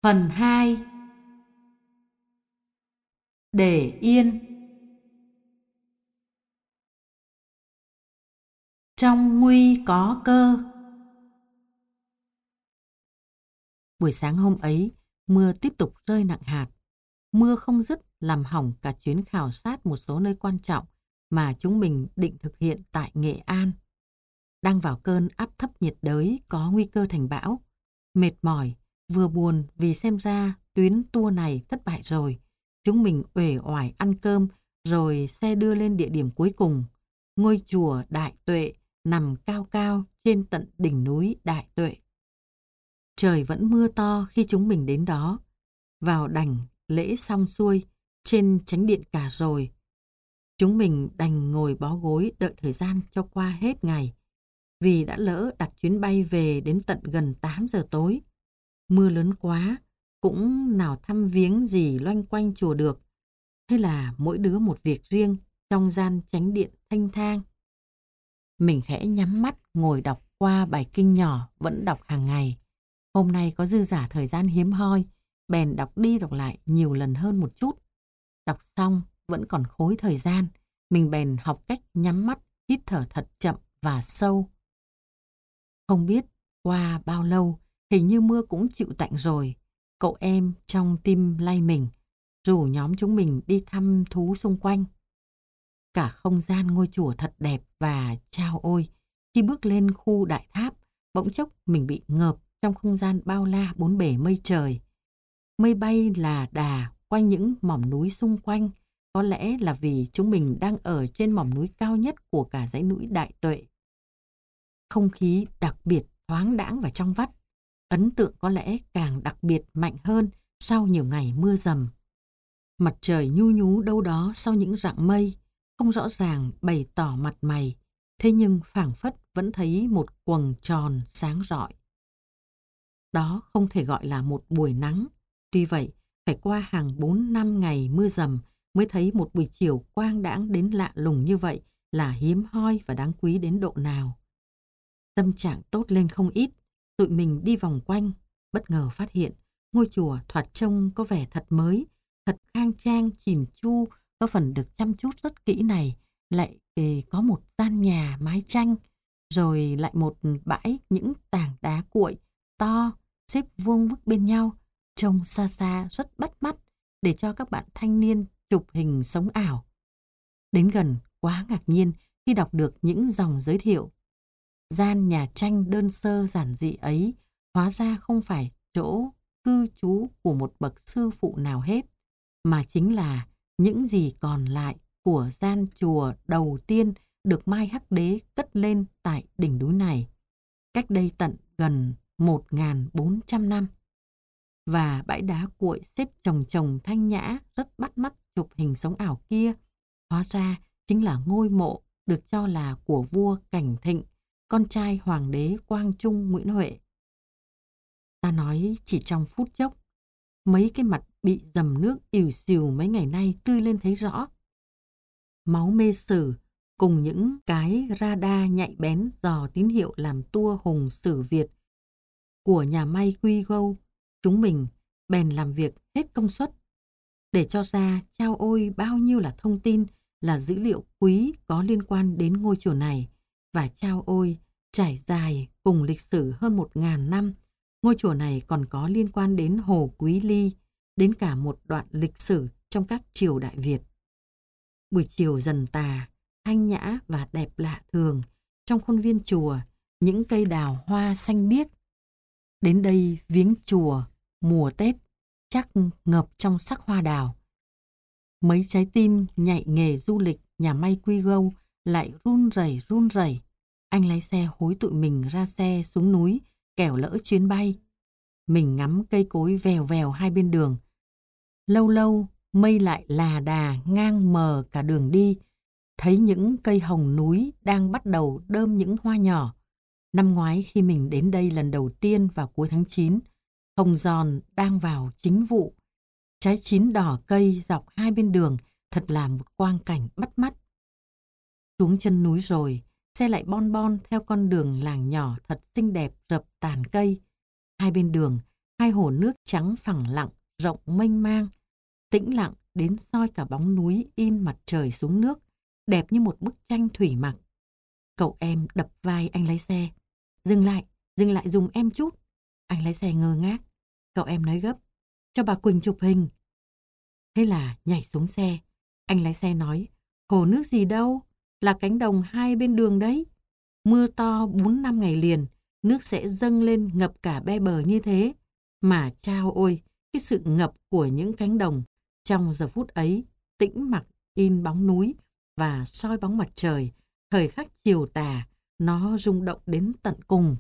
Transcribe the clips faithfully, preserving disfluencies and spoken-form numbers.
Phần hai. Để yên. Trong nguy có cơ. Buổi sáng hôm ấy, mưa tiếp tục rơi nặng hạt. Mưa không dứt làm hỏng cả chuyến khảo sát một số nơi quan trọng mà chúng mình định thực hiện tại Nghệ An. Đang vào cơn áp thấp nhiệt đới có nguy cơ thành bão. Mệt mỏi, vừa buồn vì xem ra tuyến tour này thất bại rồi. Chúng mình uể oải ăn cơm rồi xe đưa lên địa điểm cuối cùng. Ngôi chùa Đại Tuệ nằm cao cao trên tận đỉnh núi Đại Tuệ. Trời vẫn mưa to khi chúng mình đến đó. Vào đảnh lễ xong xuôi trên chánh điện cả rồi. Chúng mình đành ngồi bó gối đợi thời gian cho qua hết ngày. Vì đã lỡ đặt chuyến bay về đến tận gần tám giờ tối. Mưa lớn quá, cũng nào thăm viếng gì loanh quanh chùa được. Thế là mỗi đứa một việc riêng trong gian chánh điện thanh thang. Mình khẽ nhắm mắt ngồi đọc qua bài kinh nhỏ vẫn đọc hàng ngày. Hôm nay có dư dả thời gian hiếm hoi, bèn đọc đi đọc lại nhiều lần hơn một chút. Đọc xong vẫn còn khối thời gian, mình bèn học cách nhắm mắt, hít thở thật chậm và sâu. Không biết qua bao lâu, hình như mưa cũng chịu tạnh rồi. Cậu em trong tim lay mình, rủ nhóm chúng mình đi thăm thú xung quanh. Cả không gian ngôi chùa thật đẹp và chao ôi, khi bước lên khu đại tháp, bỗng chốc mình bị ngợp trong không gian bao la bốn bể mây trời. Mây bay là đà quanh những mỏm núi xung quanh, có lẽ là vì chúng mình đang ở trên mỏm núi cao nhất của cả dãy núi Đại Tuệ. Không khí đặc biệt thoáng đãng và trong vắt, ấn tượng có lẽ càng đặc biệt mạnh hơn sau nhiều ngày mưa dầm. Mặt trời nhu nhú đâu đó sau những rặng mây, không rõ ràng bày tỏ mặt mày, thế nhưng phảng phất vẫn thấy một quầng tròn sáng rọi. Đó không thể gọi là một buổi nắng, tuy vậy phải qua hàng bốn năm ngày mưa dầm mới thấy một buổi chiều quang đãng đến lạ lùng như vậy là hiếm hoi và đáng quý đến độ nào. Tâm trạng tốt lên không ít, tụi mình đi vòng quanh, bất ngờ phát hiện ngôi chùa thoạt trông có vẻ thật mới, thật khang trang, chỉn chu, có phần được chăm chút rất kỹ này, lại có một gian nhà mái tranh, rồi lại một bãi những tảng đá cuội to xếp vuông vức bên nhau, trông xa xa rất bắt mắt để cho các bạn thanh niên chụp hình sống ảo. Đến gần quá ngạc nhiên khi đọc được những dòng giới thiệu. Gian nhà tranh đơn sơ giản dị ấy hóa ra không phải chỗ cư trú của một bậc sư phụ nào hết, mà chính là những gì còn lại của gian chùa đầu tiên được Mai Hắc Đế cất lên tại đỉnh núi này, cách đây tận gần một nghìn bốn trăm năm. Và bãi đá cuội xếp chồng chồng thanh nhã rất bắt mắt chụp hình sống ảo kia, hóa ra chính là ngôi mộ được cho là của vua Cảnh Thịnh, con trai hoàng đế Quang Trung Nguyễn Huệ. Ta nói chỉ trong phút chốc, mấy cái mặt bị dầm nước ỉu xìu mấy ngày nay tươi lên thấy rõ. Máu mê sử cùng những cái radar nhạy bén dò tín hiệu làm tour hùng sử Việt của nhà may Quy Gâu, chúng mình bèn làm việc hết công suất để cho ra chao ôi bao nhiêu là thông tin, là dữ liệu quý có liên quan đến ngôi chùa này. Và chao ôi, trải dài cùng lịch sử hơn một ngàn năm, ngôi chùa này còn có liên quan đến Hồ Quý Ly, đến cả một đoạn lịch sử trong các triều Đại Việt. Buổi chiều dần tà, thanh nhã và đẹp lạ thường, trong khuôn viên chùa, những cây đào hoa xanh biếc. Đến đây viếng chùa, mùa Tết, chắc ngập trong sắc hoa đào. Mấy trái tim nhạy nghề du lịch nhà may Quy Gâu lại run rẩy run rẩy. Anh lái xe hối tụi mình ra xe xuống núi, kẻo lỡ chuyến bay. Mình ngắm cây cối vèo vèo hai bên đường. Lâu lâu, mây lại là đà ngang mờ cả đường đi. Thấy những cây hồng núi đang bắt đầu đơm những hoa nhỏ. Năm ngoái khi mình đến đây lần đầu tiên vào cuối tháng chín, hồng giòn đang vào chính vụ. Trái chín đỏ cây dọc hai bên đường, thật là một quang cảnh bắt mắt. Xuống chân núi rồi, xe lại bon bon theo con đường làng nhỏ thật xinh đẹp rập tàn cây. Hai bên đường, hai hồ nước trắng phẳng lặng, rộng mênh mang, tĩnh lặng đến soi cả bóng núi in mặt trời xuống nước, đẹp như một bức tranh thủy mặc. Cậu em đập vai anh lái xe. Dừng lại, dừng lại giùm em chút. Anh lái xe ngơ ngác. Cậu em nói gấp. Cho bà Quỳnh chụp hình. Thế là nhảy xuống xe. Anh lái xe nói, hồ nước gì đâu, là cánh đồng hai bên đường đấy. Mưa to bốn năm ngày liền, nước sẽ dâng lên ngập cả be bờ như thế. Mà chao ôi, cái sự ngập của những cánh đồng trong giờ phút ấy, tĩnh mặc in bóng núi và soi bóng mặt trời, thời khắc chiều tà, nó rung động đến tận cùng.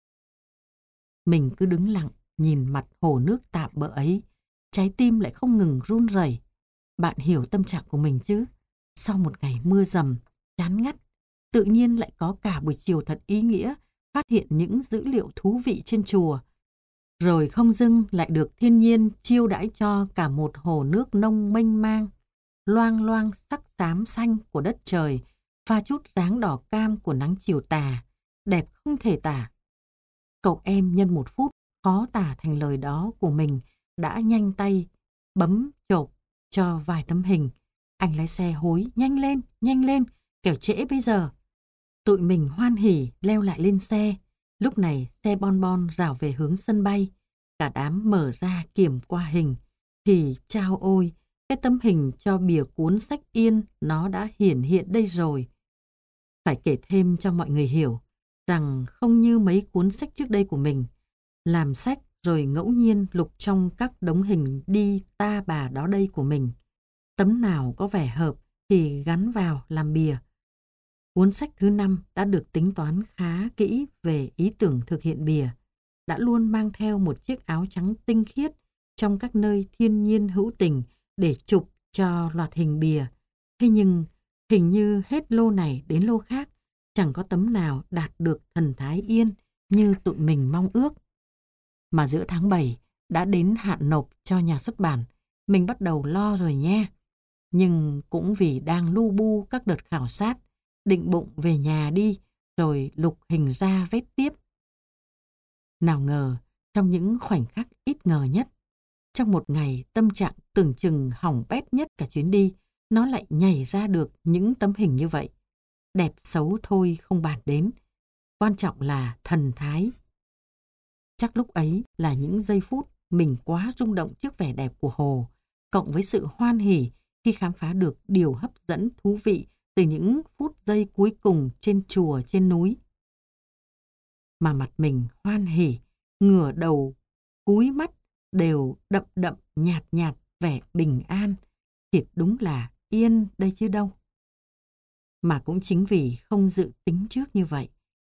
Mình cứ đứng lặng, nhìn mặt hồ nước tạm bợ ấy, trái tim lại không ngừng run rẩy. Bạn hiểu tâm trạng của mình chứ? Sau một ngày mưa dầm, chán ngắt, tự nhiên lại có cả buổi chiều thật ý nghĩa, phát hiện những dữ liệu thú vị trên chùa. Rồi không dưng lại được thiên nhiên chiêu đãi cho cả một hồ nước nông mênh mang, loang loang sắc xám xanh của đất trời, pha chút dáng đỏ cam của nắng chiều tà, đẹp không thể tả. Cậu em nhân một phút khó tả thành lời đó của mình đã nhanh tay bấm chộp cho vài tấm hình. Anh lái xe hối, nhanh lên, nhanh lên, kẻo trễ bây giờ. Tụi mình hoan hỉ leo lại lên xe. Lúc này xe bon bon rảo về hướng sân bay. Cả đám mở ra kiểm qua hình. Thì chao ôi, cái tấm hình cho bìa cuốn sách Yên nó đã hiển hiện đây rồi. Phải kể thêm cho mọi người hiểu rằng không như mấy cuốn sách trước đây của mình, làm sách rồi ngẫu nhiên lục trong các đống hình đi ta bà đó đây của mình. Tấm nào có vẻ hợp thì gắn vào làm bìa. Cuốn sách thứ năm đã được tính toán khá kỹ về ý tưởng thực hiện bìa, đã luôn mang theo một chiếc áo trắng tinh khiết trong các nơi thiên nhiên hữu tình để chụp cho loạt hình bìa. Thế nhưng hình như hết lô này đến lô khác, chẳng có tấm nào đạt được thần thái yên như tụi mình mong ước. Mà giữa tháng bảy đã đến hạn nộp cho nhà xuất bản, mình bắt đầu lo rồi nha. Nhưng cũng vì đang lu bu các đợt khảo sát, định bụng về nhà đi, rồi lục hình ra vét tiếp. Nào ngờ, trong những khoảnh khắc ít ngờ nhất, trong một ngày tâm trạng tưởng chừng hỏng bét nhất cả chuyến đi, nó lại nhảy ra được những tấm hình như vậy. Đẹp xấu thôi không bàn đến, quan trọng là thần thái. Chắc lúc ấy là những giây phút mình quá rung động trước vẻ đẹp của hồ, cộng với sự hoan hỉ khi khám phá được điều hấp dẫn thú vị từ những phút giây cuối cùng trên chùa trên núi. Mà mặt mình hoan hỉ, ngửa đầu, cúi mắt đều đậm đậm nhạt nhạt vẻ bình an, thiệt đúng là yên đây chứ đâu. Mà cũng chính vì không dự tính trước như vậy,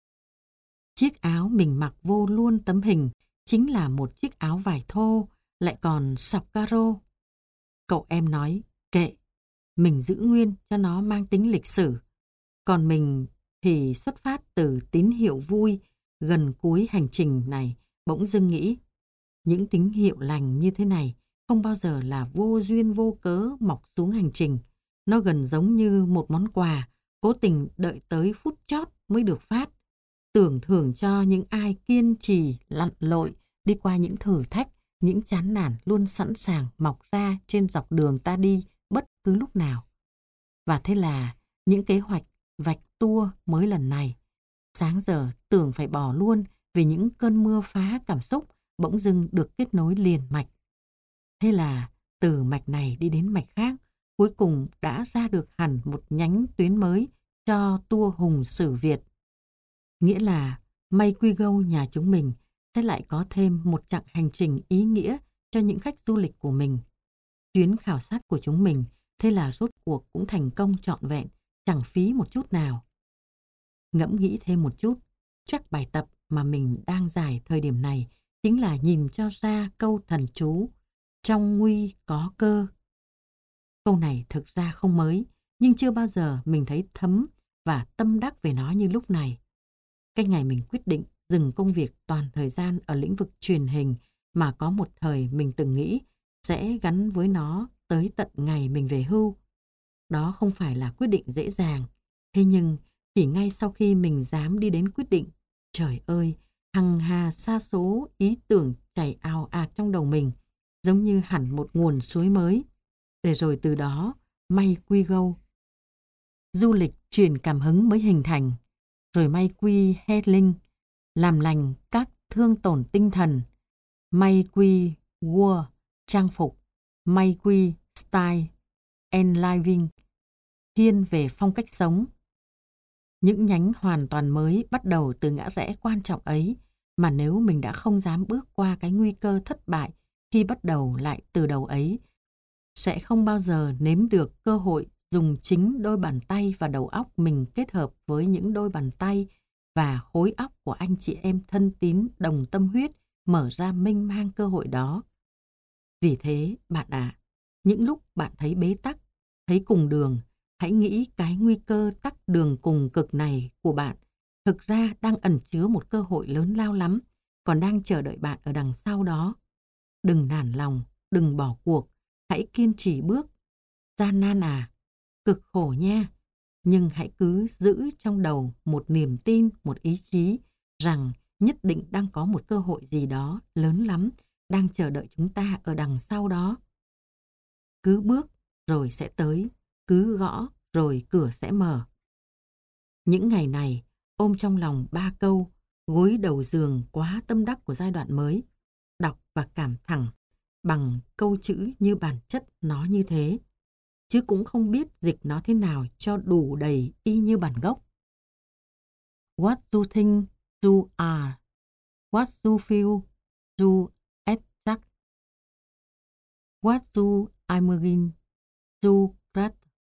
chiếc áo mình mặc vô luôn tấm hình chính là một chiếc áo vải thô, lại còn sọc caro. Cậu em nói, kệ, mình giữ nguyên cho nó mang tính lịch sử. Còn mình thì xuất phát từ tín hiệu vui, gần cuối hành trình này bỗng dưng nghĩ, những tín hiệu lành như thế này không bao giờ là vô duyên vô cớ mọc xuống hành trình. Nó gần giống như một món quà, cố tình đợi tới phút chót mới được phát. Tưởng thưởng cho những ai kiên trì lặn lội đi qua những thử thách, những chán nản luôn sẵn sàng mọc ra trên dọc đường ta đi bất cứ lúc nào. Và thế là những kế hoạch vạch tour mới lần này, sáng giờ tưởng phải bỏ luôn vì những cơn mưa phá cảm xúc bỗng dưng được kết nối liền mạch. Thế là từ mạch này đi đến mạch khác, cuối cùng đã ra được hẳn một nhánh tuyến mới cho tour Hùng Sử Việt. Nghĩa là May Quy Go nhà chúng mình sẽ lại có thêm một chặng hành trình ý nghĩa cho những khách du lịch của mình. Chuyến khảo sát của chúng mình thế là rốt cuộc cũng thành công trọn vẹn, chẳng phí một chút nào. Ngẫm nghĩ thêm một chút, chắc bài tập mà mình đang giải thời điểm này chính là nhìn cho ra câu thần chú trong nguy có cơ. Câu này thực ra không mới, nhưng chưa bao giờ mình thấy thấm và tâm đắc về nó như lúc này. Cái ngày mình quyết định dừng công việc toàn thời gian ở lĩnh vực truyền hình mà có một thời mình từng nghĩ sẽ gắn với nó tới tận ngày mình về hưu. Đó không phải là quyết định dễ dàng. Thế nhưng chỉ ngay sau khi mình dám đi đến quyết định, trời ơi, hằng hà sa số ý tưởng chảy ào ạt trong đầu mình, giống như hẳn một nguồn suối mới. Để rồi từ đó, May Quy Go, du lịch truyền cảm hứng mới hình thành. Rồi May Quy Healing, làm lành các thương tổn tinh thần. May Quy World, trang phục. May Quy Style, Enlivening, thiên về phong cách sống. Những nhánh hoàn toàn mới bắt đầu từ ngã rẽ quan trọng ấy, mà nếu mình đã không dám bước qua cái nguy cơ thất bại khi bắt đầu lại từ đầu ấy, sẽ không bao giờ nếm được cơ hội dùng chính đôi bàn tay và đầu óc mình kết hợp với những đôi bàn tay và khối óc của anh chị em thân tín đồng tâm huyết mở ra mênh mang cơ hội đó. Vì thế, bạn ạ, những lúc bạn thấy bế tắc, thấy cùng đường, hãy nghĩ cái nguy cơ tắc đường cùng cực này của bạn thực ra đang ẩn chứa một cơ hội lớn lao lắm, còn đang chờ đợi bạn ở đằng sau đó. Đừng nản lòng, đừng bỏ cuộc, hãy kiên trì bước. Gian nan à, cực khổ nha, nhưng hãy cứ giữ trong đầu một niềm tin, một ý chí rằng nhất định đang có một cơ hội gì đó lớn lắm đang chờ đợi chúng ta ở đằng sau đó. Cứ bước rồi sẽ tới, cứ gõ rồi cửa sẽ mở. Những ngày này, ôm trong lòng ba câu, gối đầu giường quá tâm đắc của giai đoạn mới, đọc và cảm thẳng bằng câu chữ như bản chất nó như thế, chứ cũng không biết dịch nó thế nào cho đủ đầy y như bản gốc. What you think you are, what you feel you attract, what you imagine you create.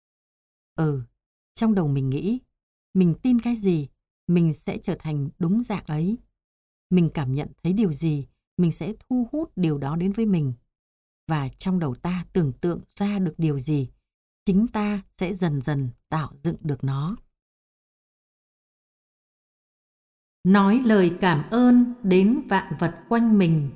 Ừ, trong đầu mình nghĩ, mình tin cái gì, mình sẽ trở thành đúng dạng ấy. Mình cảm nhận thấy điều gì, mình sẽ thu hút điều đó đến với mình. Và trong đầu ta tưởng tượng ra được điều gì, chính ta sẽ dần dần tạo dựng được nó. Nói lời cảm ơn đến vạn vật quanh mình.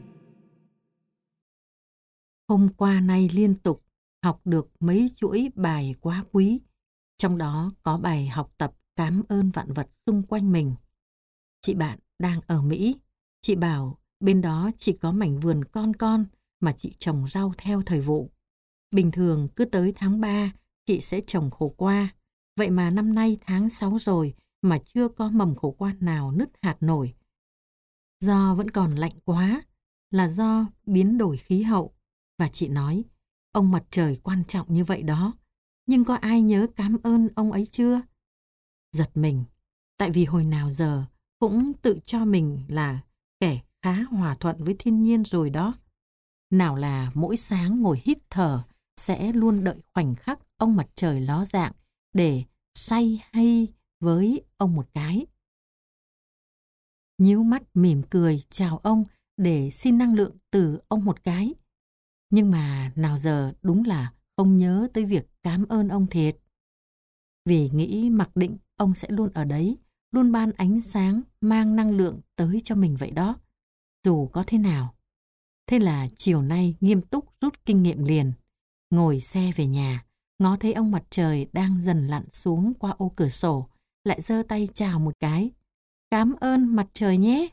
Hôm qua nay liên tục học được mấy chuỗi bài quá quý, trong đó có bài học tập cảm ơn vạn vật xung quanh mình. Chị bạn đang ở Mỹ, chị bảo bên đó chỉ có mảnh vườn con con mà chị trồng rau theo thời vụ. Bình thường cứ tới tháng ba chị sẽ trồng khổ qua, vậy mà năm nay tháng sáu rồi mà chưa có mầm khổ qua nào nứt hạt nổi. Do vẫn còn lạnh quá, là do biến đổi khí hậu. Và chị nói, ông mặt trời quan trọng như vậy đó, nhưng có ai nhớ cảm ơn ông ấy chưa? Giật mình, tại vì hồi nào giờ cũng tự cho mình là kẻ khá hòa thuận với thiên nhiên rồi đó. Nào là mỗi sáng ngồi hít thở sẽ luôn đợi khoảnh khắc ông mặt trời ló dạng để say hay với ông một cái. Nhíu mắt mỉm cười chào ông để xin năng lượng từ ông một cái. Nhưng mà nào giờ đúng là không nhớ tới việc cảm ơn ông thiệt. Vì nghĩ mặc định ông sẽ luôn ở đấy, luôn ban ánh sáng, mang năng lượng tới cho mình vậy đó. Dù có thế nào. Thế là chiều nay nghiêm túc rút kinh nghiệm liền. Ngồi xe về nhà, ngó thấy ông mặt trời đang dần lặn xuống qua ô cửa sổ, lại giơ tay chào một cái. Cảm ơn mặt trời nhé.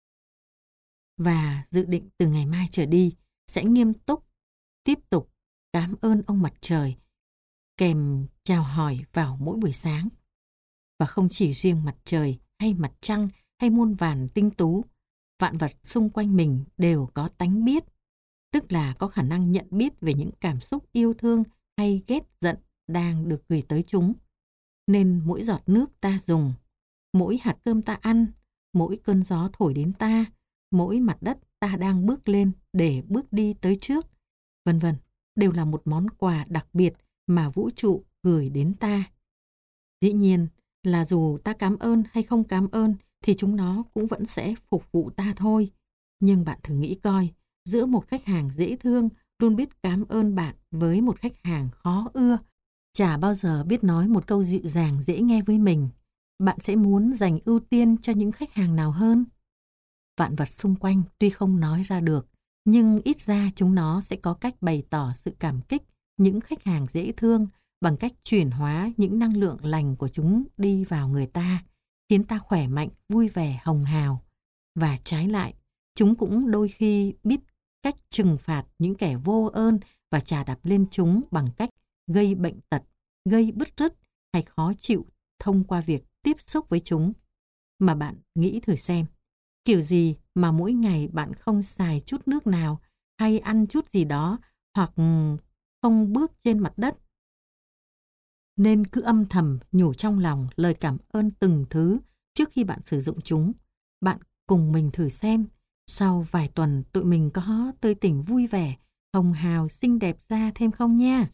Và dự định từ ngày mai trở đi sẽ nghiêm túc tiếp tục cảm ơn ông mặt trời, kèm chào hỏi vào mỗi buổi sáng. Và không chỉ riêng mặt trời hay mặt trăng hay muôn vàn tinh tú, vạn vật xung quanh mình đều có tánh biết, tức là có khả năng nhận biết về những cảm xúc yêu thương hay ghét giận đang được gửi tới chúng. Nên mỗi giọt nước ta dùng, mỗi hạt cơm ta ăn, mỗi cơn gió thổi đến ta, mỗi mặt đất ta đang bước lên để bước đi tới trước, vân vân, đều là một món quà đặc biệt mà vũ trụ gửi đến ta. Dĩ nhiên là dù ta cảm ơn hay không cảm ơn thì chúng nó cũng vẫn sẽ phục vụ ta thôi. Nhưng bạn thử nghĩ coi, giữa một khách hàng dễ thương luôn biết cảm ơn bạn với một khách hàng khó ưa, chả bao giờ biết nói một câu dịu dàng dễ nghe với mình, bạn sẽ muốn dành ưu tiên cho những khách hàng nào hơn? Vạn vật xung quanh tuy không nói ra được, nhưng ít ra chúng nó sẽ có cách bày tỏ sự cảm kích những khách hàng dễ thương bằng cách chuyển hóa những năng lượng lành của chúng đi vào người ta, khiến ta khỏe mạnh, vui vẻ, hồng hào. Và trái lại, chúng cũng đôi khi biết cách trừng phạt những kẻ vô ơn và chà đạp lên chúng bằng cách gây bệnh tật, gây bứt rứt hay khó chịu thông qua việc tiếp xúc với chúng. Mà bạn nghĩ thử xem, kiểu gì mà mỗi ngày bạn không xài chút nước nào hay ăn chút gì đó hoặc không bước trên mặt đất. Nên cứ âm thầm nhủ trong lòng lời cảm ơn từng thứ trước khi bạn sử dụng chúng. Bạn cùng mình thử xem, sau vài tuần tụi mình có tươi tỉnh vui vẻ, hồng hào, xinh đẹp ra thêm không nha.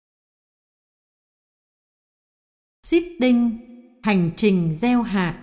Seeding, hành trình gieo hạt.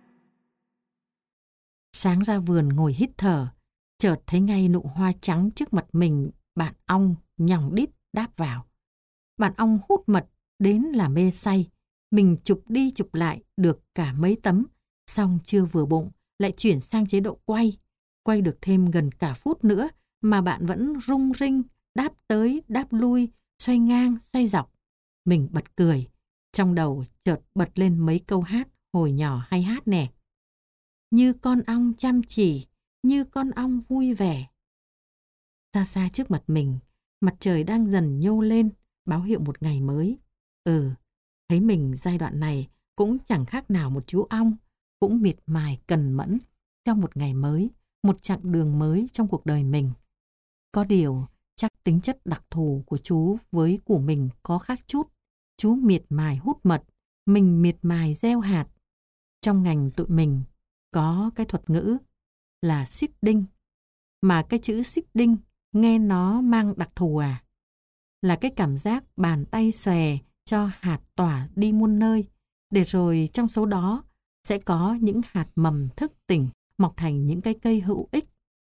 Sáng ra vườn ngồi hít thở, chợt thấy ngay nụ hoa trắng trước mặt mình, bạn ong nhòng đít đáp vào. Bạn ong hút mật đến là mê say. Mình chụp đi chụp lại được cả mấy tấm, xong chưa vừa bụng, lại chuyển sang chế độ quay. Quay được thêm gần cả phút nữa mà bạn vẫn rung rinh, đáp tới, đáp lui, xoay ngang, xoay dọc. Mình bật cười, trong đầu chợt bật lên mấy câu hát hồi nhỏ hay hát nè. Như con ong chăm chỉ, như con ong vui vẻ. Xa xa trước mặt mình, mặt trời đang dần nhô lên, báo hiệu một ngày mới. Ừ, thấy mình giai đoạn này cũng chẳng khác nào một chú ong, cũng miệt mài cần mẫn trong một ngày mới, một chặng đường mới trong cuộc đời mình. Có điều, chắc tính chất đặc thù của chú với của mình có khác chút. Chú miệt mài hút mật, mình miệt mài gieo hạt. Trong ngành tụi mình có cái thuật ngữ là seeding, mà cái chữ seeding nghe nó mang đặc thù à? Là cái cảm giác bàn tay xòe cho hạt tỏa đi muôn nơi, để rồi trong số đó sẽ có những hạt mầm thức tỉnh mọc thành những cái cây hữu ích.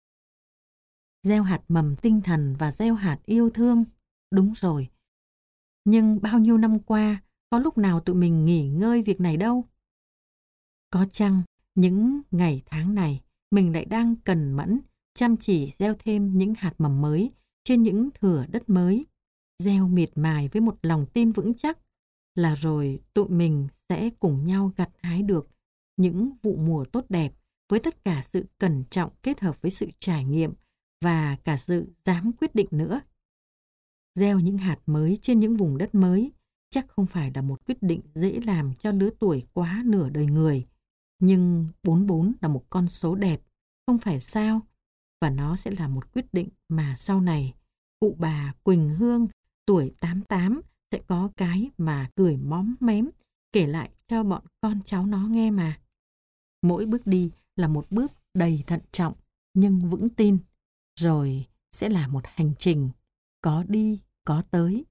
Gieo hạt mầm tinh thần và gieo hạt yêu thương, đúng rồi. Nhưng bao nhiêu năm qua, có lúc nào tụi mình nghỉ ngơi việc này đâu? Có chăng những ngày tháng này mình lại đang cần mẫn, chăm chỉ gieo thêm những hạt mầm mới trên những thửa đất mới, gieo miệt mài với một lòng tin vững chắc là rồi tụi mình sẽ cùng nhau gặt hái được những vụ mùa tốt đẹp với tất cả sự cẩn trọng kết hợp với sự trải nghiệm và cả sự dám quyết định nữa. Gieo những hạt mới trên những vùng đất mới chắc không phải là một quyết định dễ làm cho lứa tuổi quá nửa đời người. Nhưng bốn bốn là một con số đẹp, không phải sao? Và nó sẽ là một quyết định mà sau này cụ bà Quỳnh Hương tuổi tám tám sẽ có cái mà cười móm mém kể lại cho bọn con cháu nó nghe mà. Mỗi bước đi là một bước đầy thận trọng nhưng vững tin, rồi sẽ là một hành trình có đi có tới.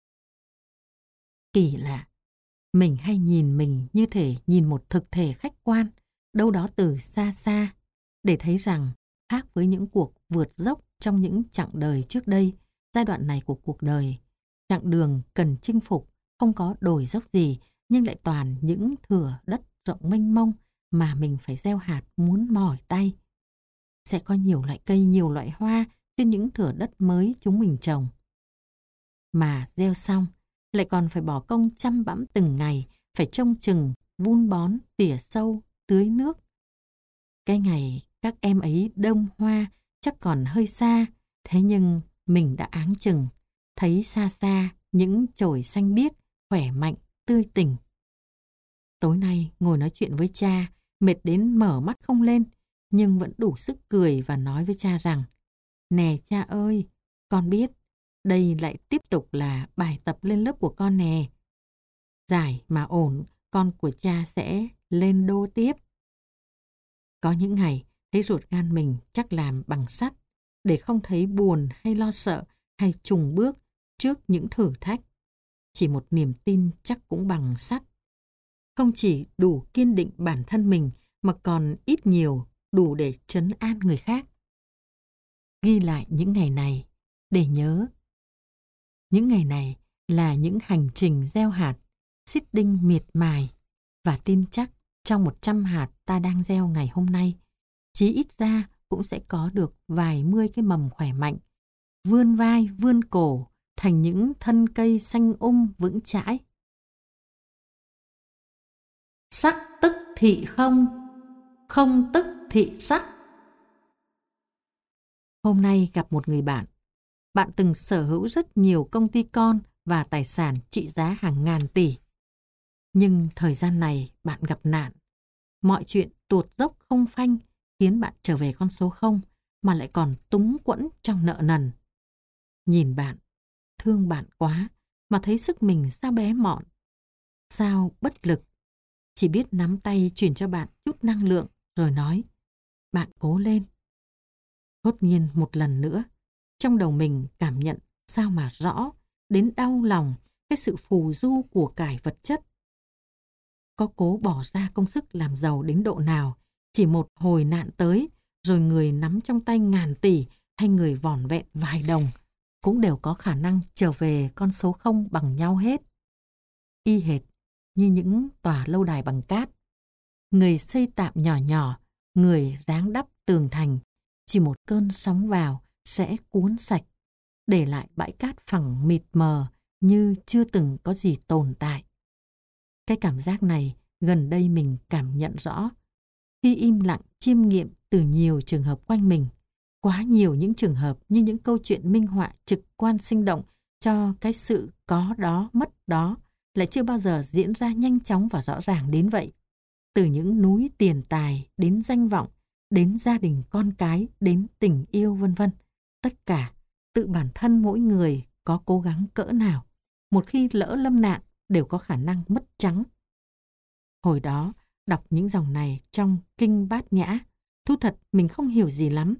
Kỳ lạ, mình hay nhìn mình như thể nhìn một thực thể khách quan, đâu đó từ xa xa, để thấy rằng khác với những cuộc vượt dốc trong những chặng đời trước đây, giai đoạn này của cuộc đời, chặng đường cần chinh phục, không có đồi dốc gì, nhưng lại toàn những thửa đất rộng mênh mông mà mình phải gieo hạt muốn mỏi tay. Sẽ có nhiều loại cây, nhiều loại hoa trên những thửa đất mới chúng mình trồng. Mà gieo xong, lại còn phải bỏ công chăm bẵm từng ngày, phải trông chừng, vun bón, tỉa sâu, tưới nước. Cái ngày các em ấy đơm hoa chắc còn hơi xa, thế nhưng mình đã áng chừng, thấy xa xa những chồi xanh biếc, khỏe mạnh, tươi tỉnh. Tối nay ngồi nói chuyện với cha, mệt đến mở mắt không lên, nhưng vẫn đủ sức cười và nói với cha rằng: Nè cha ơi, con biết, đây lại tiếp tục là bài tập lên lớp của con nè. Giải mà ổn, con của cha sẽ lên đô tiếp. Có những ngày thấy ruột gan mình chắc làm bằng sắt, để không thấy buồn hay lo sợ hay chùng bước trước những thử thách. Chỉ một niềm tin chắc cũng bằng sắt. Không chỉ đủ kiên định bản thân mình mà còn ít nhiều đủ để trấn an người khác. Ghi lại những ngày này để nhớ. Những ngày này là những hành trình gieo hạt, seeding miệt mài, và tin chắc trong một trăm hạt ta đang gieo ngày hôm nay, chí ít ra cũng sẽ có được vài mươi cái mầm khỏe mạnh, vươn vai vươn cổ thành những thân cây xanh um vững chãi. Sắc tức thị không, không tức thị sắc. Hôm nay gặp một người bạn. Bạn từng sở hữu rất nhiều công ty con và tài sản trị giá hàng ngàn tỷ. Nhưng thời gian này bạn gặp nạn. Mọi chuyện tuột dốc không phanh khiến bạn trở về con số không mà lại còn túng quẫn trong nợ nần. Nhìn bạn, thương bạn quá mà thấy sức mình sao bé mọn, sao bất lực. Chỉ biết nắm tay truyền cho bạn chút năng lượng rồi nói, bạn cố lên. Thốt nhiên một lần nữa, trong đầu mình cảm nhận sao mà rõ, đến đau lòng cái sự phù du của cải vật chất. Có cố bỏ ra công sức làm giàu đến độ nào, chỉ một hồi nạn tới, rồi người nắm trong tay ngàn tỷ hay người vỏn vẹn vài đồng, cũng đều có khả năng trở về con số không bằng nhau hết. Y hệt như những tòa lâu đài bằng cát. Người xây tạm nhỏ nhỏ, người ráng đắp tường thành, chỉ một cơn sóng vào sẽ cuốn sạch, để lại bãi cát phẳng mịt mờ như chưa từng có gì tồn tại. Cái cảm giác này gần đây mình cảm nhận rõ. Khi im lặng chiêm nghiệm từ nhiều trường hợp quanh mình, quá nhiều những trường hợp như những câu chuyện minh họa trực quan sinh động cho cái sự có đó mất đó lại chưa bao giờ diễn ra nhanh chóng và rõ ràng đến vậy. Từ những núi tiền tài đến danh vọng, đến gia đình con cái, đến tình yêu vân vân. Tất cả tự bản thân mỗi người có cố gắng cỡ nào, một khi lỡ lâm nạn đều có khả năng mất trắng. Hồi đó, đọc những dòng này trong Kinh Bát Nhã, thú thật mình không hiểu gì lắm.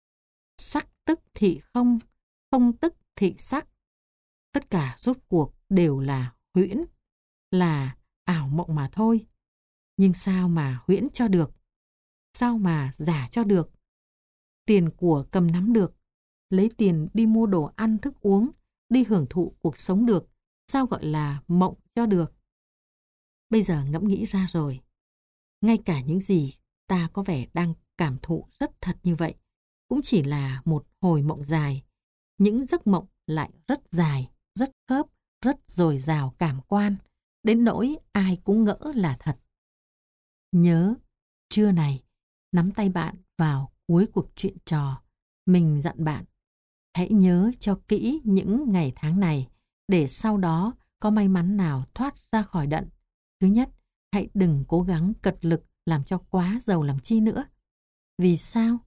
Sắc tức thị không, không tức thị sắc. Tất cả rốt cuộc đều là huyễn, là ảo mộng mà thôi. Nhưng sao mà huyễn cho được? Sao mà giả cho được? Tiền của cầm nắm được, lấy tiền đi mua đồ ăn thức uống, đi hưởng thụ cuộc sống được, sao gọi là mộng cho được? Bây giờ ngẫm nghĩ ra rồi. Ngay cả những gì ta có vẻ đang cảm thụ rất thật như vậy, cũng chỉ là một hồi mộng dài. Những giấc mộng lại rất dài, rất khớp, rất dồi dào cảm quan, đến nỗi ai cũng ngỡ là thật. Nhớ, trưa này, nắm tay bạn vào cuối cuộc chuyện trò, mình dặn bạn, hãy nhớ cho kỹ những ngày tháng này, để sau đó có may mắn nào thoát ra khỏi đận. Thứ nhất, hãy đừng cố gắng cật lực làm cho quá giàu làm chi nữa. Vì sao?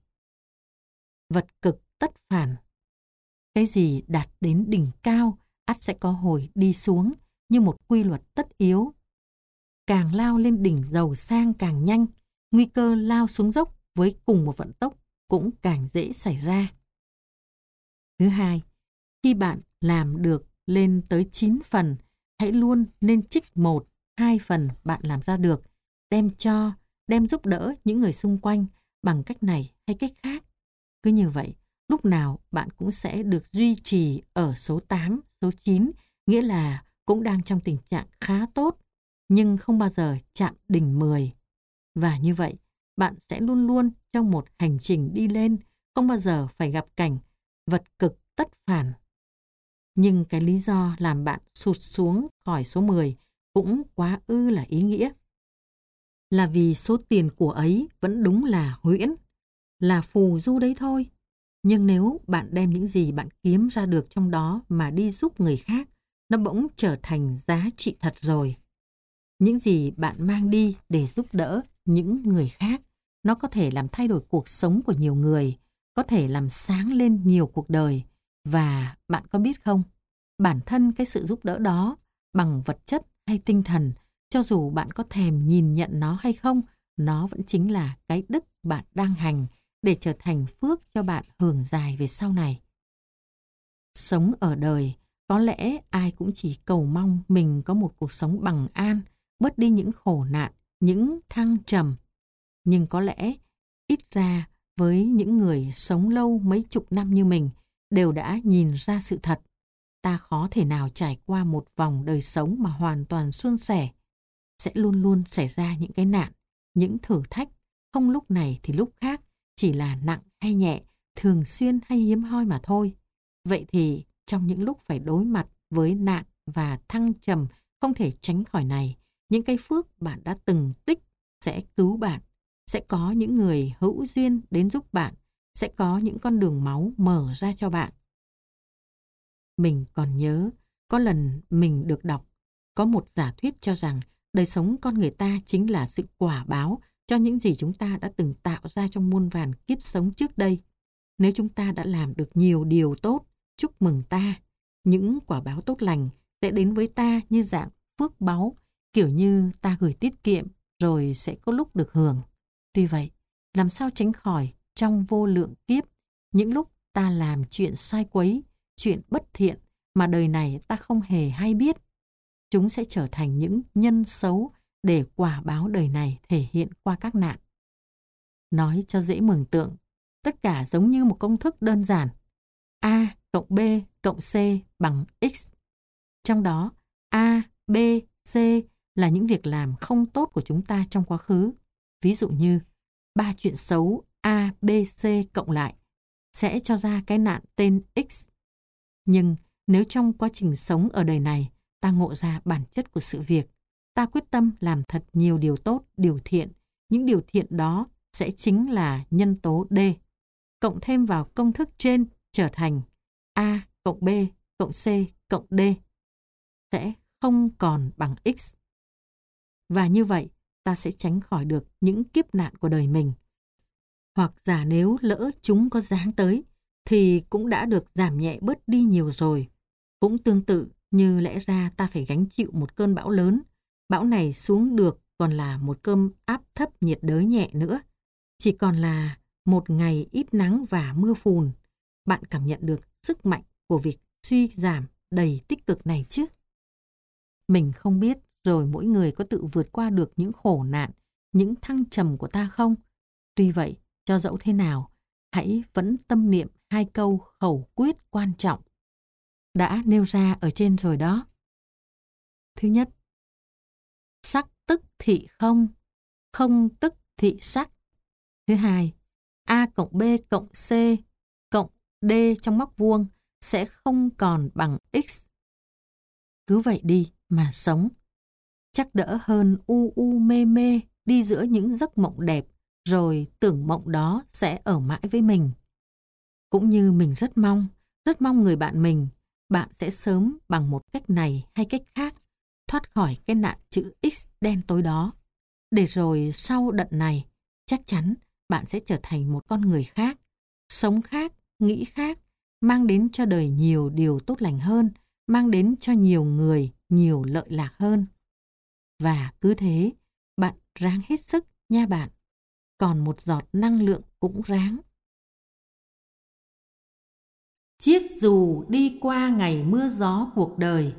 Vật cực tất phản. Cái gì đạt đến đỉnh cao, ắt sẽ có hồi đi xuống như một quy luật tất yếu. Càng lao lên đỉnh giàu sang càng nhanh, nguy cơ lao xuống dốc với cùng một vận tốc cũng càng dễ xảy ra. Thứ hai, khi bạn làm được lên tới chín phần, hãy luôn nên trích một, hai phần bạn làm ra được, đem cho, đem giúp đỡ những người xung quanh bằng cách này hay cách khác. Cứ như vậy, lúc nào bạn cũng sẽ được duy trì ở số tám, số chín, nghĩa là cũng đang trong tình trạng khá tốt, nhưng không bao giờ chạm đỉnh mười. Và như vậy, bạn sẽ luôn luôn trong một hành trình đi lên, không bao giờ phải gặp cảnh vật cực tất phản. Nhưng cái lý do làm bạn sụt xuống khỏi số mười cũng quá ư là ý nghĩa. Là vì số tiền của ấy vẫn đúng là huyễn, là phù du đấy thôi. Nhưng nếu bạn đem những gì bạn kiếm ra được trong đó mà đi giúp người khác, nó bỗng trở thành giá trị thật rồi. Những gì bạn mang đi để giúp đỡ những người khác, nó có thể làm thay đổi cuộc sống của nhiều người, có thể làm sáng lên nhiều cuộc đời. Và bạn có biết không, bản thân cái sự giúp đỡ đó, bằng vật chất hay tinh thần, cho dù bạn có thèm nhìn nhận nó hay không, nó vẫn chính là cái đức bạn đang hành để trở thành phước cho bạn hưởng dài về sau này. Sống ở đời, có lẽ ai cũng chỉ cầu mong mình có một cuộc sống bằng an, bớt đi những khổ nạn, những thăng trầm. Nhưng có lẽ, ít ra với những người sống lâu mấy chục năm như mình, đều đã nhìn ra sự thật. Ta khó thể nào trải qua một vòng đời sống mà hoàn toàn suôn sẻ. Sẽ luôn luôn xảy ra những cái nạn, những thử thách, không lúc này thì lúc khác, chỉ là nặng hay nhẹ, thường xuyên hay hiếm hoi mà thôi. Vậy thì trong những lúc phải đối mặt với nạn và thăng trầm không thể tránh khỏi này, những cái phước bạn đã từng tích sẽ cứu bạn, sẽ có những người hữu duyên đến giúp bạn, sẽ có những con đường máu mở ra cho bạn. Mình còn nhớ, có lần mình được đọc, có một giả thuyết cho rằng đời sống con người ta chính là sự quả báo cho những gì chúng ta đã từng tạo ra trong muôn vàn kiếp sống trước đây. Nếu chúng ta đã làm được nhiều điều tốt, chúc mừng ta. Những quả báo tốt lành sẽ đến với ta như dạng phước báu, kiểu như ta gửi tiết kiệm rồi sẽ có lúc được hưởng. Tuy vậy, làm sao tránh khỏi trong vô lượng kiếp, những lúc ta làm chuyện sai quấy, chuyện bất thiện mà đời này ta không hề hay biết. Chúng sẽ trở thành những nhân xấu để quả báo đời này thể hiện qua các nạn. Nói cho dễ mường tượng, tất cả giống như một công thức đơn giản. A cộng B cộng C bằng X. Trong đó, A, B, C là những việc làm không tốt của chúng ta trong quá khứ. Ví dụ như, ba chuyện xấu A, B, C cộng lại sẽ cho ra cái nạn tên X. Nhưng nếu trong quá trình sống ở đời này, ta ngộ ra bản chất của sự việc, ta quyết tâm làm thật nhiều điều tốt, điều thiện, những điều thiện đó sẽ chính là nhân tố D. Cộng thêm vào công thức trên trở thành A cộng B cộng C cộng D sẽ không còn bằng X. Và như vậy, ta sẽ tránh khỏi được những kiếp nạn của đời mình. Hoặc giả nếu lỡ chúng có giáng tới, thì cũng đã được giảm nhẹ bớt đi nhiều rồi. Cũng tương tự như lẽ ra ta phải gánh chịu một cơn bão lớn. Bão này xuống được còn là một cơn áp thấp nhiệt đới nhẹ nữa. Chỉ còn là một ngày ít nắng và mưa phùn. Bạn cảm nhận được sức mạnh của việc suy giảm đầy tích cực này chứ? Mình không biết rồi mỗi người có tự vượt qua được những khổ nạn, những thăng trầm của ta không? Tuy vậy, cho dẫu thế nào, hãy vẫn tâm niệm hai câu khẩu quyết quan trọng đã nêu ra ở trên rồi đó. Thứ nhất, sắc tức thị không, không tức thị sắc. Thứ hai, A cộng B cộng C cộng D trong móc vuông sẽ không còn bằng X. Cứ vậy đi mà sống. Chắc đỡ hơn u u mê mê đi giữa những giấc mộng đẹp rồi tưởng mộng đó sẽ ở mãi với mình. Cũng như mình rất mong, rất mong người bạn mình, bạn sẽ sớm bằng một cách này hay cách khác thoát khỏi cái nạn chữ X đen tối đó. Để rồi sau đợt này, chắc chắn bạn sẽ trở thành một con người khác, sống khác, nghĩ khác, mang đến cho đời nhiều điều tốt lành hơn, mang đến cho nhiều người nhiều lợi lạc hơn. Và cứ thế, bạn ráng hết sức nha bạn. Còn một giọt năng lượng cũng ráng. Chiếc dù đi qua ngày mưa gió cuộc đời.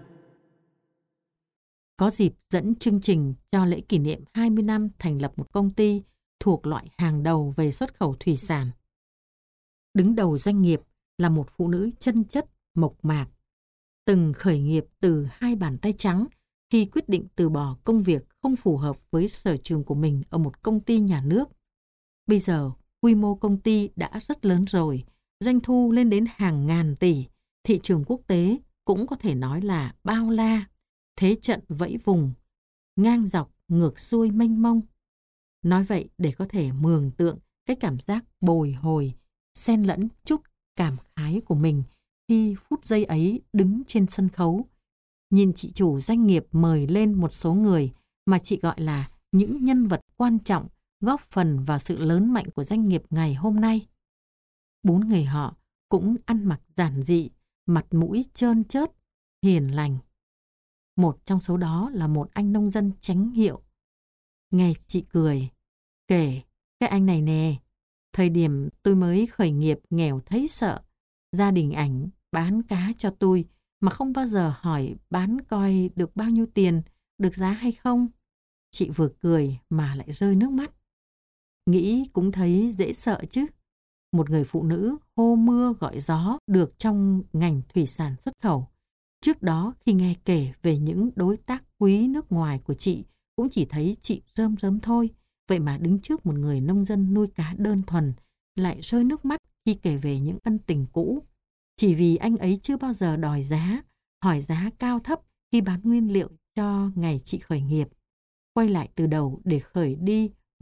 Có dịp dẫn chương trình cho lễ kỷ niệm hai mươi năm thành lập một công ty thuộc loại hàng đầu về xuất khẩu thủy sản. Đứng đầu doanh nghiệp là một phụ nữ chân chất, mộc mạc. Từng khởi nghiệp từ hai bàn tay trắng khi quyết định từ bỏ công việc không phù hợp với sở trường của mình ở một công ty nhà nước. Bây giờ, quy mô công ty đã rất lớn rồi, doanh thu lên đến hàng ngàn tỷ, thị trường quốc tế cũng có thể nói là bao la, thế trận vẫy vùng, ngang dọc, ngược xuôi mênh mông. Nói vậy để có thể mường tượng cái cảm giác bồi hồi, xen lẫn chút cảm khái của mình khi phút giây ấy đứng trên sân khấu. Nhìn chị chủ doanh nghiệp mời lên một số người mà chị gọi là những nhân vật quan trọng góp phần vào sự lớn mạnh của doanh nghiệp ngày hôm nay. Bốn người họ cũng ăn mặc giản dị, mặt mũi trơn trớt, hiền lành. Một trong số đó là một anh nông dân chánh hiệu. Nghe chị cười, kể, cái anh này nè, thời điểm tôi mới khởi nghiệp nghèo thấy sợ, gia đình ảnh bán cá cho tôi mà không bao giờ hỏi bán coi được bao nhiêu tiền, được giá hay không. Chị vừa cười mà lại rơi nước mắt. Nghĩ cũng thấy dễ sợ chứ. Một người phụ nữ hô mưa gọi gió được trong ngành thủy sản xuất khẩu. Trước đó khi nghe kể về những đối tác quý nước ngoài của chị, cũng chỉ thấy chị rơm rớm thôi. Vậy mà đứng trước một người nông dân nuôi cá đơn thuần, lại rơi nước mắt khi kể về những ân tình cũ. Chỉ vì anh ấy chưa bao giờ đòi giá, hỏi giá cao thấp khi bán nguyên liệu cho ngày chị khởi nghiệp. Quay lại từ đầu để khởi đi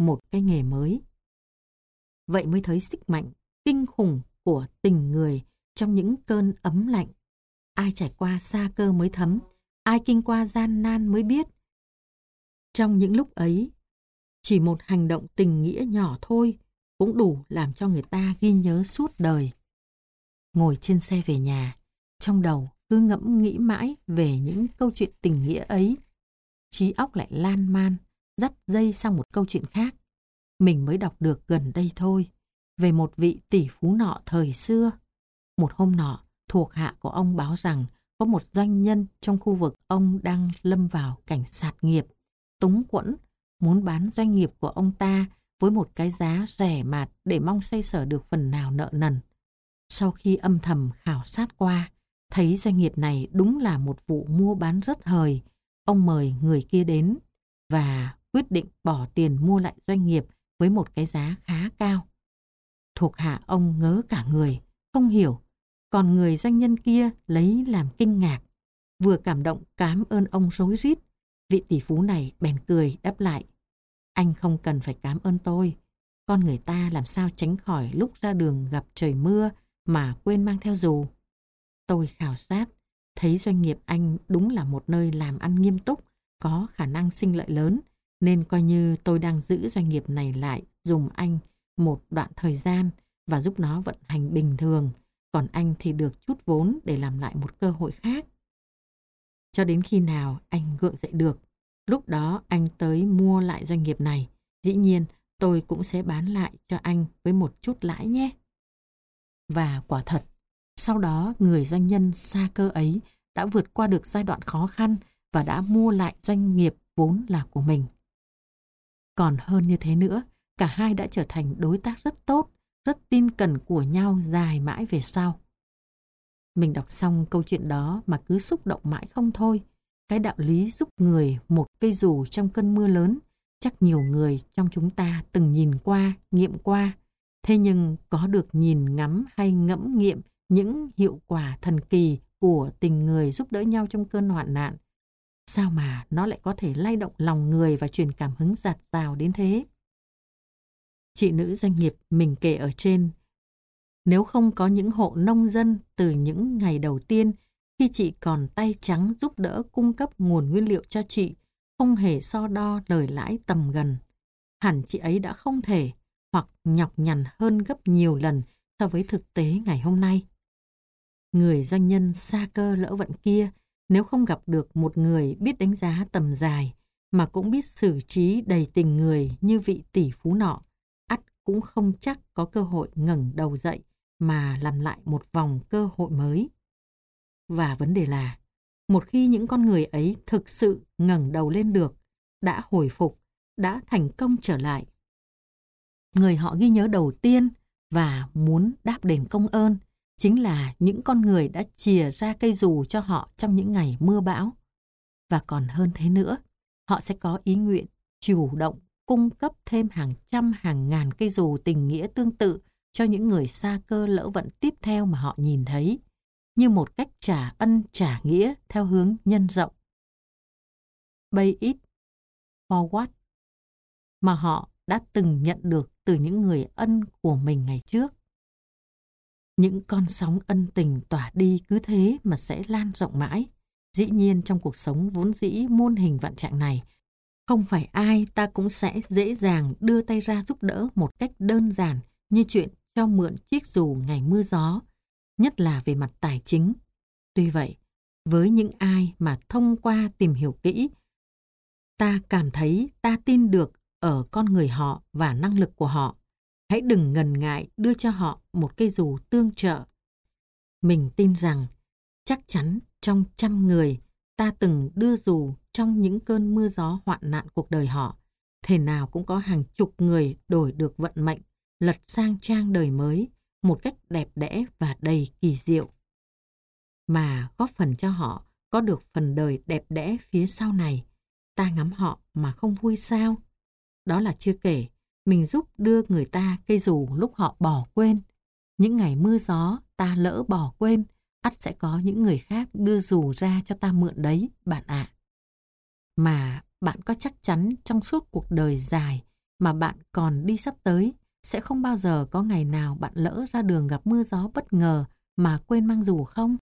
một cái nghề mới. Vậy mới thấy sức mạnh kinh khủng của tình người trong những cơn ấm lạnh. Ai trải qua sa cơ mới thấm, ai kinh qua gian nan mới biết. Trong những lúc ấy, chỉ một hành động tình nghĩa nhỏ thôi cũng đủ làm cho người ta ghi nhớ suốt đời. Ngồi trên xe về nhà, trong đầu cứ ngẫm nghĩ mãi về những câu chuyện tình nghĩa ấy. Trí óc lại lan man, dắt dây sang một câu chuyện khác. Mình mới đọc được gần đây thôi, về một vị tỷ phú nọ thời xưa. Một hôm nọ, thuộc hạ của ông báo rằng có một doanh nhân trong khu vực ông đang lâm vào cảnh sạt nghiệp, túng quẫn, muốn bán doanh nghiệp của ông ta với một cái giá rẻ mạt để mong xoay sở được phần nào nợ nần. Sau khi âm thầm khảo sát qua, thấy doanh nghiệp này đúng là một vụ mua bán rất hời, ông mời người kia đến và quyết định bỏ tiền mua lại doanh nghiệp với một cái giá khá cao. Thuộc hạ ông ngớ cả người, không hiểu, còn người doanh nhân kia lấy làm kinh ngạc. Vừa cảm động cám ơn ông rối rít, vị tỷ phú này bèn cười đáp lại: anh không cần phải cám ơn tôi, con người ta làm sao tránh khỏi lúc ra đường gặp trời mưa mà quên mang theo dù. Tôi khảo sát, thấy doanh nghiệp anh đúng là một nơi làm ăn nghiêm túc, có khả năng sinh lợi lớn, nên coi như tôi đang giữ doanh nghiệp này lại dùng anh một đoạn thời gian và giúp nó vận hành bình thường, còn anh thì được chút vốn để làm lại một cơ hội khác. Cho đến khi nào anh gượng dậy được, lúc đó anh tới mua lại doanh nghiệp này, dĩ nhiên tôi cũng sẽ bán lại cho anh với một chút lãi nhé. Và quả thật, sau đó người doanh nhân sa cơ ấy đã vượt qua được giai đoạn khó khăn và đã mua lại doanh nghiệp vốn là của mình. Còn hơn như thế nữa, cả hai đã trở thành đối tác rất tốt, rất tin cẩn của nhau dài mãi về sau. Mình đọc xong câu chuyện đó mà cứ xúc động mãi không thôi. Cái đạo lý giúp người một cây dù trong cơn mưa lớn, chắc nhiều người trong chúng ta từng nhìn qua, nghiệm qua. Thế nhưng có được nhìn ngắm hay ngẫm nghiệm những hiệu quả thần kỳ của tình người giúp đỡ nhau trong cơn hoạn nạn, sao mà nó lại có thể lay động lòng người và truyền cảm hứng dạt dào đến thế? Chị nữ doanh nghiệp mình kể ở trên, nếu không có những hộ nông dân từ những ngày đầu tiên khi chị còn tay trắng giúp đỡ cung cấp nguồn nguyên liệu cho chị, không hề so đo lời lãi tầm gần, hẳn chị ấy đã không thể hoặc nhọc nhằn hơn gấp nhiều lần so với thực tế ngày hôm nay. Người doanh nhân sa cơ lỡ vận kia, nếu không gặp được một người biết đánh giá tầm dài mà cũng biết xử trí đầy tình người như vị tỷ phú nọ, ắt cũng không chắc có cơ hội ngẩng đầu dậy mà làm lại một vòng cơ hội mới. Và vấn đề là, một khi những con người ấy thực sự ngẩng đầu lên được, đã hồi phục, đã thành công trở lại, người họ ghi nhớ đầu tiên và muốn đáp đền công ơn chính là những con người đã chìa ra cây dù cho họ trong những ngày mưa bão. Và còn hơn thế nữa, họ sẽ có ý nguyện chủ động cung cấp thêm hàng trăm hàng ngàn cây dù tình nghĩa tương tự cho những người sa cơ lỡ vận tiếp theo mà họ nhìn thấy, như một cách trả ân trả nghĩa theo hướng nhân rộng. Pay it forward mà họ đã từng nhận được từ những người ân của mình ngày trước. Những con sóng ân tình tỏa đi cứ thế mà sẽ lan rộng mãi. Dĩ nhiên trong cuộc sống vốn dĩ muôn hình vạn trạng này, không phải ai ta cũng sẽ dễ dàng đưa tay ra giúp đỡ một cách đơn giản như chuyện cho mượn chiếc dù ngày mưa gió, nhất là về mặt tài chính. Tuy vậy, với những ai mà thông qua tìm hiểu kỹ, ta cảm thấy ta tin được ở con người họ và năng lực của họ, hãy đừng ngần ngại đưa cho họ một cây dù tương trợ. Mình tin rằng chắc chắn trong trăm người ta từng đưa dù trong những cơn mưa gió hoạn nạn cuộc đời họ, thể nào cũng có hàng chục người đổi được vận mệnh, lật sang trang đời mới một cách đẹp đẽ và đầy kỳ diệu, mà góp phần cho họ có được phần đời đẹp đẽ phía sau này. Ta ngắm họ mà không vui sao? Đó là chưa kể, mình giúp đưa người ta cây dù lúc họ bỏ quên. Những ngày mưa gió ta lỡ bỏ quên, ắt sẽ có những người khác đưa dù ra cho ta mượn đấy, bạn ạ. Mà bạn có chắc chắn trong suốt cuộc đời dài mà bạn còn đi sắp tới, sẽ không bao giờ có ngày nào bạn lỡ ra đường gặp mưa gió bất ngờ mà quên mang dù không?